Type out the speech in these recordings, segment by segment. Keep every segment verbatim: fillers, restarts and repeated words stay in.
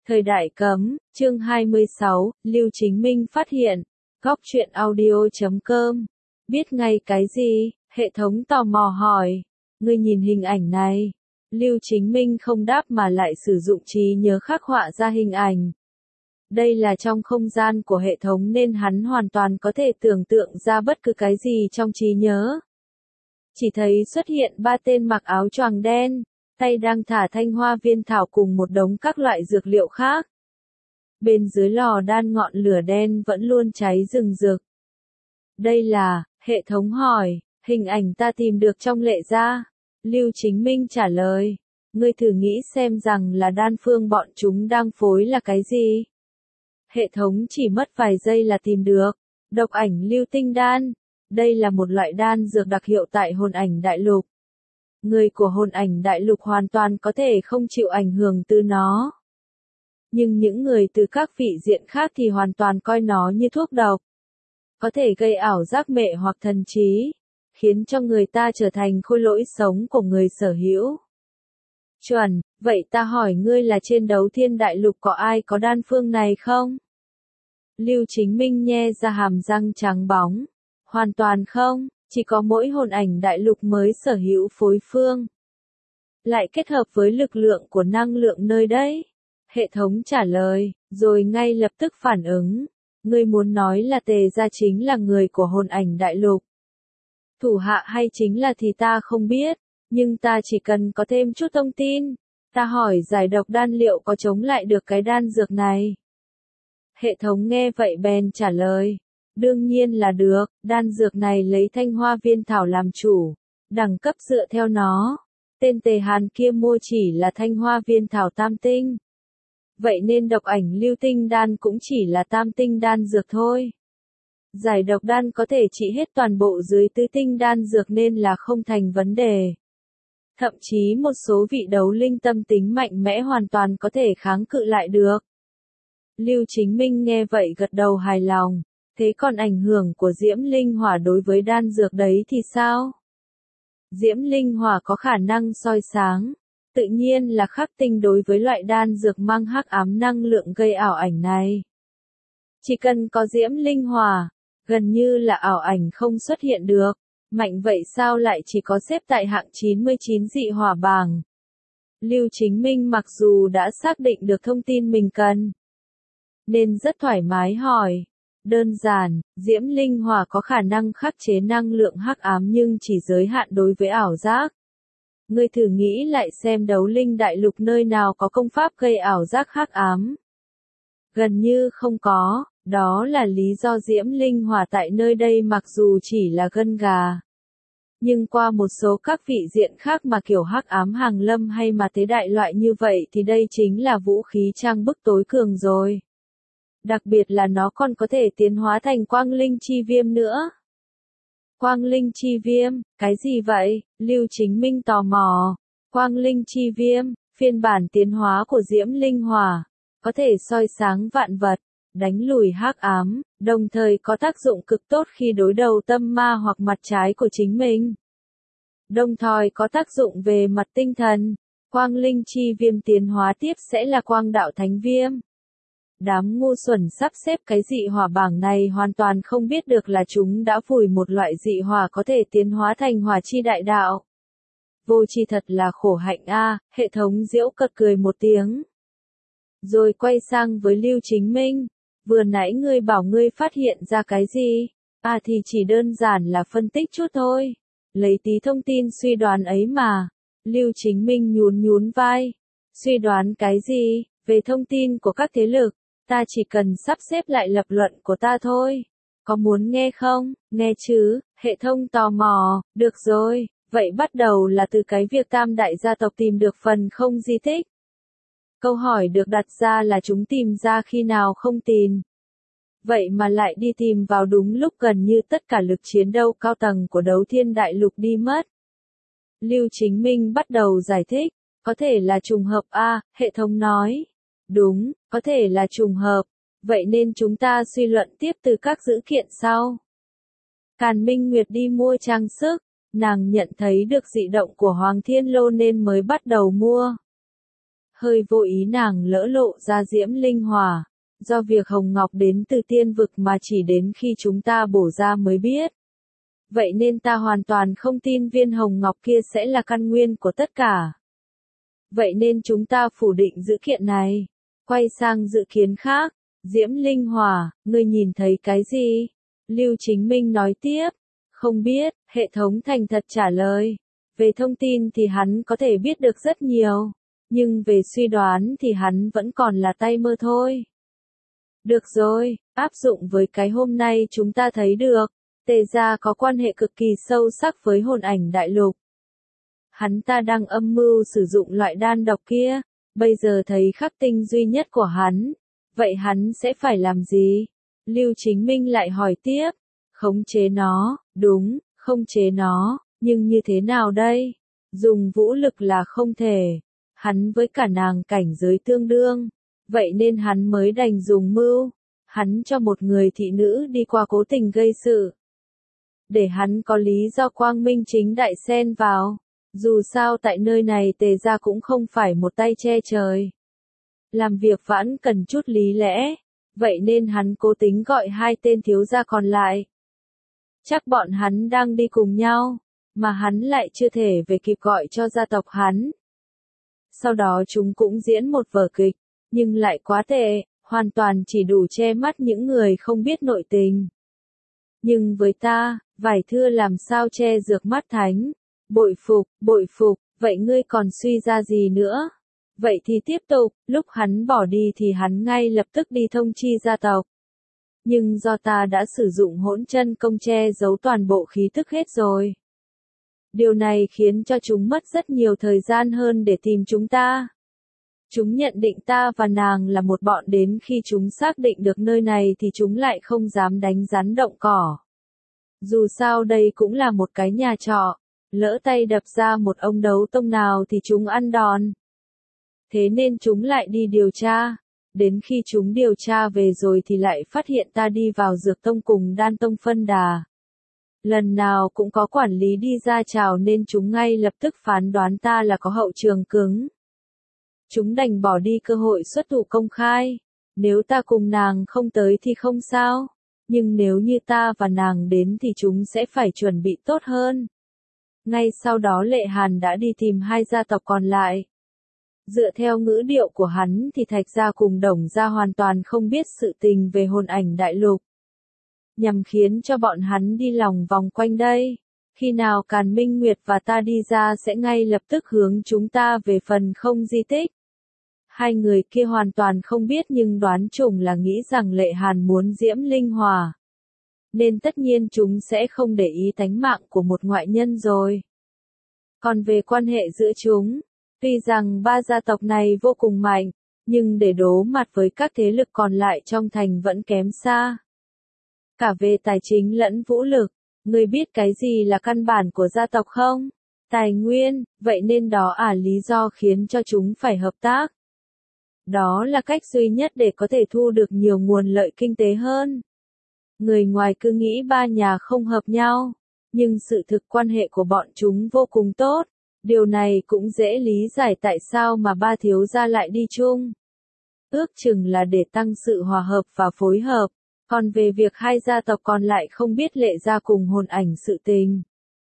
Thời đại cấm, chương hai mươi sáu, Lưu Chính Minh phát hiện. Góc truyện audio chấm com. Biết ngay cái gì? Hệ thống tò mò hỏi. Ngươi nhìn hình ảnh này. Lưu Chính Minh không đáp mà lại sử dụng trí nhớ khắc họa ra hình ảnh. Đây là trong không gian của hệ thống nên hắn hoàn toàn có thể tưởng tượng ra bất cứ cái gì trong trí nhớ. Chỉ thấy xuất hiện ba tên mặc áo choàng đen, tay đang thả thanh hoa viên thảo cùng một đống các loại dược liệu khác. Bên dưới lò đan ngọn lửa đen vẫn luôn cháy rừng rực. Đây là, hệ thống hỏi, hình ảnh ta tìm được trong lệ gia. Lưu Chính Minh trả lời, ngươi thử nghĩ xem rằng là đan phương bọn chúng đang phối là cái gì. Hệ thống chỉ mất vài giây là tìm được, độc ảnh lưu tinh đan. Đây là một loại đan dược đặc hiệu tại hồn ảnh đại lục. Người của hồn ảnh đại lục hoàn toàn có thể không chịu ảnh hưởng từ nó. Nhưng những người từ các vị diện khác thì hoàn toàn coi nó như thuốc độc. Có thể gây ảo giác mệ hoặc thần trí, khiến cho người ta trở thành khối lỗi sống của người sở hữu. Chuẩn, vậy ta hỏi ngươi là trên đấu thiên đại lục có ai có đan phương này không? Lưu Chính Minh nhe ra hàm răng trắng bóng. Hoàn toàn không, chỉ có mỗi hồn ảnh đại lục mới sở hữu phối phương. Lại kết hợp với lực lượng của năng lượng nơi đấy. Hệ thống trả lời, rồi ngay lập tức phản ứng. Ngươi muốn nói là Tề gia chính là người của hồn ảnh đại lục. Thủ hạ hay chính là thì ta không biết, nhưng ta chỉ cần có thêm chút thông tin. Ta hỏi giải độc đan liệu có chống lại được cái đan dược này. Hệ thống nghe vậy bèn trả lời. Đương nhiên là được, đan dược này lấy thanh hoa viên thảo làm chủ, đẳng cấp dựa theo nó. Tên Tề Hàn kia mua chỉ là thanh hoa viên thảo tam tinh. Vậy nên độc ảnh lưu tinh đan cũng chỉ là tam tinh đan dược thôi. Giải độc đan có thể trị hết toàn bộ dưới tứ tinh đan dược nên là không thành vấn đề. Thậm chí một số vị đấu linh tâm tính mạnh mẽ hoàn toàn có thể kháng cự lại được. Lưu Chính Minh nghe vậy gật đầu hài lòng. Thế còn ảnh hưởng của diễm linh hỏa đối với đan dược đấy thì sao? Diễm linh hỏa có khả năng soi sáng, tự nhiên là khắc tinh đối với loại đan dược mang hắc ám năng lượng gây ảo ảnh này. Chỉ cần có diễm linh hỏa, gần như là ảo ảnh không xuất hiện được. Mạnh vậy sao lại chỉ có xếp tại hạng chín mươi chín dị hỏa bảng? Lưu Chính Minh mặc dù đã xác định được thông tin mình cần, nên rất thoải mái hỏi. Đơn giản, diễm linh hỏa có khả năng khắc chế năng lượng hắc ám nhưng chỉ giới hạn đối với ảo giác. Ngươi thử nghĩ lại xem đấu linh đại lục nơi nào có công pháp gây ảo giác hắc ám. Gần như không có, đó là lý do diễm linh hỏa tại nơi đây mặc dù chỉ là gân gà. Nhưng qua một số các vị diện khác mà kiểu hắc ám hàng lâm hay mà thế đại loại như vậy thì đây chính là vũ khí trang bức tối cường rồi. Đặc biệt là nó còn có thể tiến hóa thành quang linh chi viêm nữa. Quang linh chi viêm, cái gì vậy? Lưu Chính Minh tò mò. Quang linh chi viêm, phiên bản tiến hóa của diễm linh hỏa, có thể soi sáng vạn vật, đánh lùi hắc ám, đồng thời có tác dụng cực tốt khi đối đầu tâm ma hoặc mặt trái của chính mình. Đồng thời có tác dụng về mặt tinh thần. Quang linh chi viêm tiến hóa tiếp sẽ là quang đạo thánh viêm. Đám ngu xuẩn sắp xếp cái dị hỏa bảng này hoàn toàn không biết được là chúng đã vùi một loại dị hỏa có thể tiến hóa thành hỏa chi đại đạo. Vô tri thật là khổ hạnh a, hệ thống giễu cợt cười một tiếng. Rồi quay sang với Lưu Chính Minh, vừa nãy ngươi bảo ngươi phát hiện ra cái gì? À thì chỉ đơn giản là phân tích chút thôi. Lấy tí thông tin suy đoán ấy mà. Lưu Chính Minh nhún nhún vai. Suy đoán cái gì? Về thông tin của các thế lực. Ta chỉ cần sắp xếp lại lập luận của ta thôi. Có muốn nghe không? Nghe chứ, hệ thống tò mò, được rồi, vậy bắt đầu là từ cái việc tam đại gia tộc tìm được phần không di tích. Câu hỏi được đặt ra là chúng tìm ra khi nào không tìm. Vậy mà lại đi tìm vào đúng lúc gần như tất cả lực chiến đấu cao tầng của đấu thiên đại lục đi mất. Lưu Chính Minh bắt đầu giải thích, có thể là trùng hợp a, hệ thống nói. Đúng, có thể là trùng hợp, vậy nên chúng ta suy luận tiếp từ các dữ kiện sau. Càn Minh Nguyệt đi mua trang sức, nàng nhận thấy được dị động của Hoàng Thiên Lô nên mới bắt đầu mua. hơi vô ý nàng lỡ lộ ra Diễm Linh Hỏa. Do việc Hồng Ngọc đến từ tiên vực mà chỉ đến khi chúng ta bổ ra mới biết. Vậy nên ta hoàn toàn không tin viên Hồng Ngọc kia sẽ là căn nguyên của tất cả. Vậy nên chúng ta phủ định dữ kiện này. Quay sang dự kiến khác. Diễm Linh Hỏa, ngươi nhìn thấy cái gì? Lưu Chính Minh nói tiếp. Không biết, hệ thống thành thật trả lời. Về thông tin thì hắn có thể biết được rất nhiều. Nhưng về suy đoán thì hắn vẫn còn là tay mơ thôi. Được rồi, áp dụng với cái hôm nay chúng ta thấy được. Tề gia có quan hệ cực kỳ sâu sắc với hồn ảnh đại lục. Hắn ta đang âm mưu sử dụng loại đan độc kia. Bây giờ thấy khắc tinh duy nhất của hắn. Vậy hắn sẽ phải làm gì? Lưu Chính Minh lại hỏi tiếp. Khống chế nó, đúng, khống chế nó, nhưng như thế nào đây? Dùng vũ lực là không thể. Hắn với cả nàng cảnh giới tương đương. Vậy nên hắn mới đành dùng mưu. Hắn cho một người thị nữ đi qua cố tình gây sự. Để hắn có lý do quang minh chính đại xen vào. Dù sao tại nơi này Tề gia cũng không phải một tay che trời. Làm việc vẫn cần chút lý lẽ. Vậy nên hắn cố tính gọi hai tên thiếu gia còn lại. Chắc bọn hắn đang đi cùng nhau. Mà hắn lại chưa thể về kịp gọi cho gia tộc hắn. Sau đó chúng cũng diễn một vở kịch. Nhưng lại quá tệ. Hoàn toàn chỉ đủ che mắt những người không biết nội tình. Nhưng với ta, vải thưa làm sao che dược mắt thánh. Bội phục, bội phục, vậy ngươi còn suy ra gì nữa? Vậy thì tiếp tục, lúc hắn bỏ đi thì hắn ngay lập tức đi thông chi gia tộc. Nhưng do ta đã sử dụng hỗn chân công che giấu toàn bộ khí thức hết rồi. Điều này khiến cho chúng mất rất nhiều thời gian hơn để tìm chúng ta. Chúng nhận định ta và nàng là một bọn, đến khi chúng xác định được nơi này thì chúng lại không dám đánh rắn động cỏ. Dù sao đây cũng là một cái nhà trọ, lỡ tay đập ra một ông đấu tông nào thì chúng ăn đòn. Thế nên chúng lại đi điều tra. Đến khi chúng điều tra về rồi thì lại phát hiện ta đi vào dược tông cùng đan tông phân đà. Lần nào cũng có quản lý đi ra chào nên chúng ngay lập tức phán đoán ta là có hậu trường cứng. Chúng đành bỏ đi cơ hội xuất thủ công khai. Nếu ta cùng nàng không tới thì không sao. Nhưng nếu như ta và nàng đến thì chúng sẽ phải chuẩn bị tốt hơn. Ngay sau đó Lệ Hàn đã đi tìm hai gia tộc còn lại. Dựa theo ngữ điệu của hắn thì Thạch gia cùng Đồng gia hoàn toàn không biết sự tình về hồn ảnh đại lục. Nhằm khiến cho bọn hắn đi lòng vòng quanh đây. Khi nào Càn Minh Nguyệt và ta đi ra sẽ ngay lập tức hướng chúng ta về phần không di tích. Hai người kia hoàn toàn không biết nhưng đoán chung là nghĩ rằng Lệ Hàn muốn Diễm Linh Hỏa. Nên tất nhiên chúng sẽ không để ý tánh mạng của một ngoại nhân rồi. Còn về quan hệ giữa chúng, tuy rằng ba gia tộc này vô cùng mạnh, nhưng để đối mặt với các thế lực còn lại trong thành vẫn kém xa. Cả về tài chính lẫn vũ lực, ngươi biết cái gì là căn bản của gia tộc không? Tài nguyên, vậy nên đó à lý do khiến cho chúng phải hợp tác. Đó là cách duy nhất để có thể thu được nhiều nguồn lợi kinh tế hơn. Người ngoài cứ nghĩ ba nhà không hợp nhau, nhưng sự thực quan hệ của bọn chúng vô cùng tốt. Điều này cũng dễ lý giải tại sao mà ba thiếu gia lại đi chung. Ước chừng là để tăng sự hòa hợp và phối hợp. Còn về việc hai gia tộc còn lại không biết Lệ gia cùng hồn ảnh sự tình.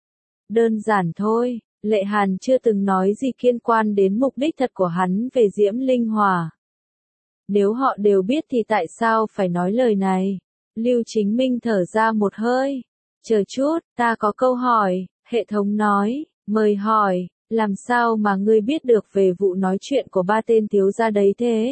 Đơn giản thôi, Lệ Hàn chưa từng nói gì liên quan đến mục đích thật của hắn về Diễm Linh Hỏa. Nếu họ đều biết thì tại sao phải nói lời này? Lưu Chính Minh thở ra một hơi. Chờ chút, ta có câu hỏi, hệ thống nói, mời hỏi, làm sao mà ngươi biết được về vụ nói chuyện của ba tên thiếu gia đấy thế?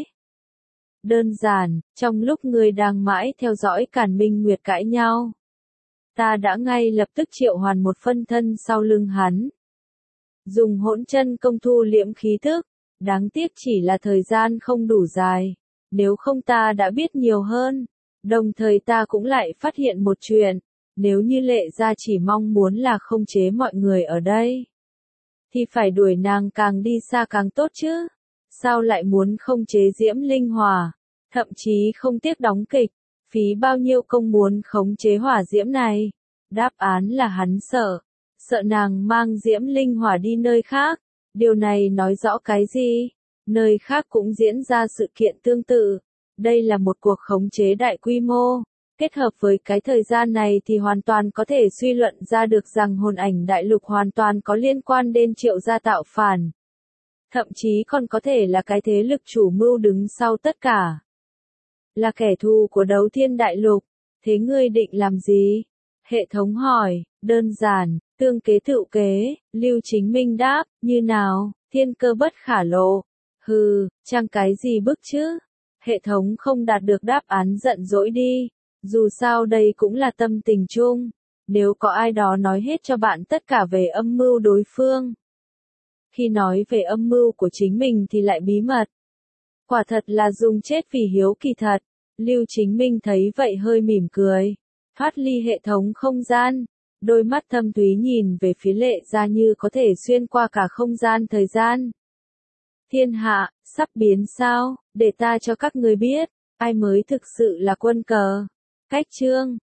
Đơn giản, trong lúc ngươi đang mãi theo dõi Càn Minh Nguyệt cãi nhau, ta đã ngay lập tức triệu hoàn một phân thân sau lưng hắn. Dùng hỗn chân công thu liễm khí thức, đáng tiếc chỉ là thời gian không đủ dài, nếu không ta đã biết nhiều hơn. Đồng thời ta cũng lại phát hiện một chuyện, nếu như Lệ gia chỉ mong muốn là khống chế mọi người ở đây, thì phải đuổi nàng càng đi xa càng tốt chứ. Sao lại muốn khống chế Diễm Linh Hỏa, thậm chí không tiếc đóng kịch, phí bao nhiêu công muốn khống chế hỏa diễm này? Đáp án là hắn sợ, sợ nàng mang Diễm Linh Hỏa đi nơi khác. Điều này nói rõ cái gì? Nơi khác cũng diễn ra sự kiện tương tự. Đây là một cuộc khống chế đại quy mô. Kết hợp với cái thời gian này thì hoàn toàn có thể suy luận ra được rằng hồn ảnh đại lục hoàn toàn có liên quan đến Triệu gia tạo phản. Thậm chí còn có thể là cái thế lực chủ mưu đứng sau tất cả. Là kẻ thù của Đấu Thiên đại lục. Thế ngươi định làm gì? Hệ thống hỏi. Đơn giản, tương kế tựu kế. Lưu Chính Minh đáp. Như nào? Thiên cơ bất khả lộ. Hừ, chẳng cái gì bức chứ? Hệ thống không đạt được đáp án giận dỗi đi. Dù sao đây cũng là tâm tình chung. Nếu có ai đó nói hết cho bạn tất cả về âm mưu đối phương. Khi nói về âm mưu của chính mình thì lại bí mật. Quả thật là dùng chết vì hiếu kỳ thật. Lưu Chính Minh thấy vậy hơi mỉm cười. Thoát ly hệ thống không gian. Đôi mắt thâm thúy nhìn về phía Lệ Gia như có thể xuyên qua cả không gian thời gian. Thiên hạ, sắp biến sao, để ta cho các người biết, ai mới thực sự là quân cờ. Cách chương